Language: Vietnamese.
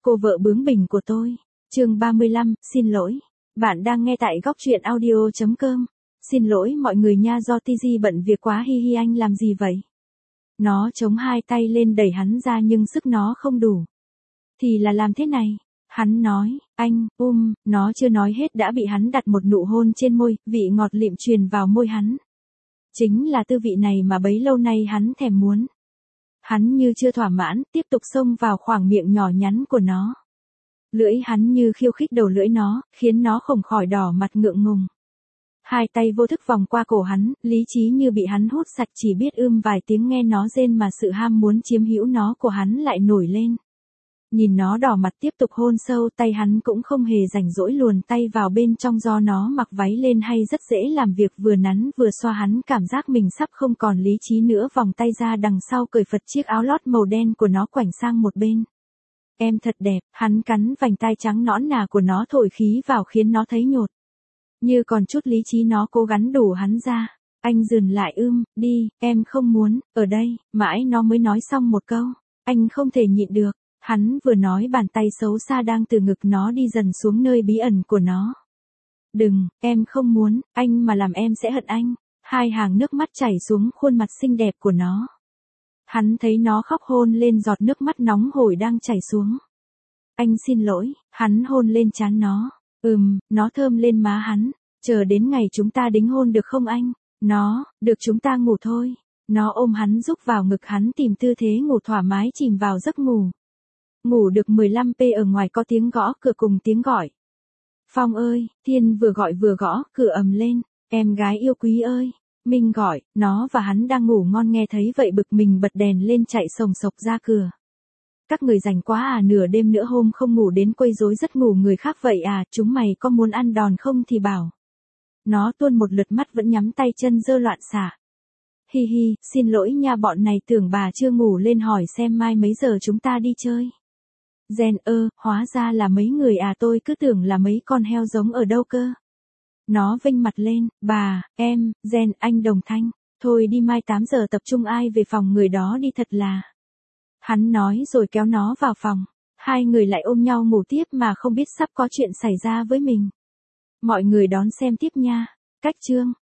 cô vợ bướng bỉnh của tôi. Chương 35, xin lỗi. Bạn đang nghe tại góc truyện audio.com. Xin lỗi mọi người nha, do TG bận việc quá. Hi hi, anh làm gì vậy? Nó chống hai tay lên đẩy hắn ra nhưng sức nó không đủ. Thì là làm thế này. Hắn nói, anh, nó chưa nói hết đã bị hắn đặt một nụ hôn trên môi, vị ngọt lịm truyền vào môi hắn. Chính là tư vị này mà bấy lâu nay hắn thèm muốn. Hắn như chưa thỏa mãn, tiếp tục xông vào khoảng miệng nhỏ nhắn của nó. Lưỡi hắn như khiêu khích đầu lưỡi nó, khiến nó không khỏi đỏ mặt ngượng ngùng. Hai tay vô thức vòng qua cổ hắn, lý trí như bị hắn hút sạch, chỉ biết vài tiếng nghe nó rên mà sự ham muốn chiếm hữu nó của hắn lại nổi lên. Nhìn nó đỏ mặt tiếp tục hôn sâu, tay hắn cũng không hề rảnh rỗi luồn tay vào bên trong, do nó mặc váy lên hay rất dễ làm việc, vừa nắn vừa xoa hắn cảm giác mình sắp không còn lý trí nữa, vòng tay ra đằng sau cởi phật chiếc áo lót màu đen của nó quảnh sang một bên. Em thật đẹp, hắn cắn vành tai trắng nõn nà của nó thổi khí vào khiến nó thấy nhột. Như còn chút lý trí nó cố gắng đổ hắn ra. Anh dừng lại, đi, em không muốn, ở đây, mãi nó mới nói xong một câu. Anh không thể nhịn được. Hắn vừa nói bàn tay xấu xa đang từ ngực nó đi dần xuống nơi bí ẩn của nó. Đừng, em không muốn, anh mà làm em sẽ hận anh. Hai hàng nước mắt chảy xuống khuôn mặt xinh đẹp của nó. Hắn thấy nó khóc, hôn lên giọt nước mắt nóng hổi đang chảy xuống. Anh xin lỗi, hắn hôn lên trán nó. Nó thơm lên má hắn. Chờ đến ngày chúng ta đính hôn được không anh? Được, chúng ta ngủ thôi. Nó ôm hắn rúc vào ngực hắn, tìm tư thế ngủ thoải mái, chìm vào giấc ngủ. Ngủ được 15p ở ngoài có tiếng gõ cửa cùng tiếng gọi. Phong ơi, Thiên vừa gọi vừa gõ, cửa ầm lên. Em gái yêu quý ơi. Minh gọi, nó và hắn đang ngủ ngon nghe thấy vậy bực mình bật đèn lên chạy sồng sộc ra cửa. Các người rảnh quá à, nửa đêm nữa hôm không ngủ đến quấy rối giấc ngủ người khác vậy à, chúng mày có muốn ăn đòn không thì bảo. Nó tuôn một lượt mắt vẫn nhắm tay chân dơ loạn xả. Hi hi, xin lỗi nha, bọn này tưởng bà chưa ngủ, lên hỏi xem mai mấy giờ chúng ta đi chơi. Gen hóa ra là mấy người à, tôi cứ tưởng là mấy con heo giống ở đâu cơ. Nó vênh mặt lên, bà, em, Gen, anh Đồng Thanh, thôi đi, mai 8 giờ tập trung, ai về phòng người đó đi thật là. Hắn nói rồi kéo nó vào phòng. Hai người lại ôm nhau ngủ tiếp mà không biết sắp có chuyện xảy ra với mình. Mọi người đón xem tiếp nha. Cách chương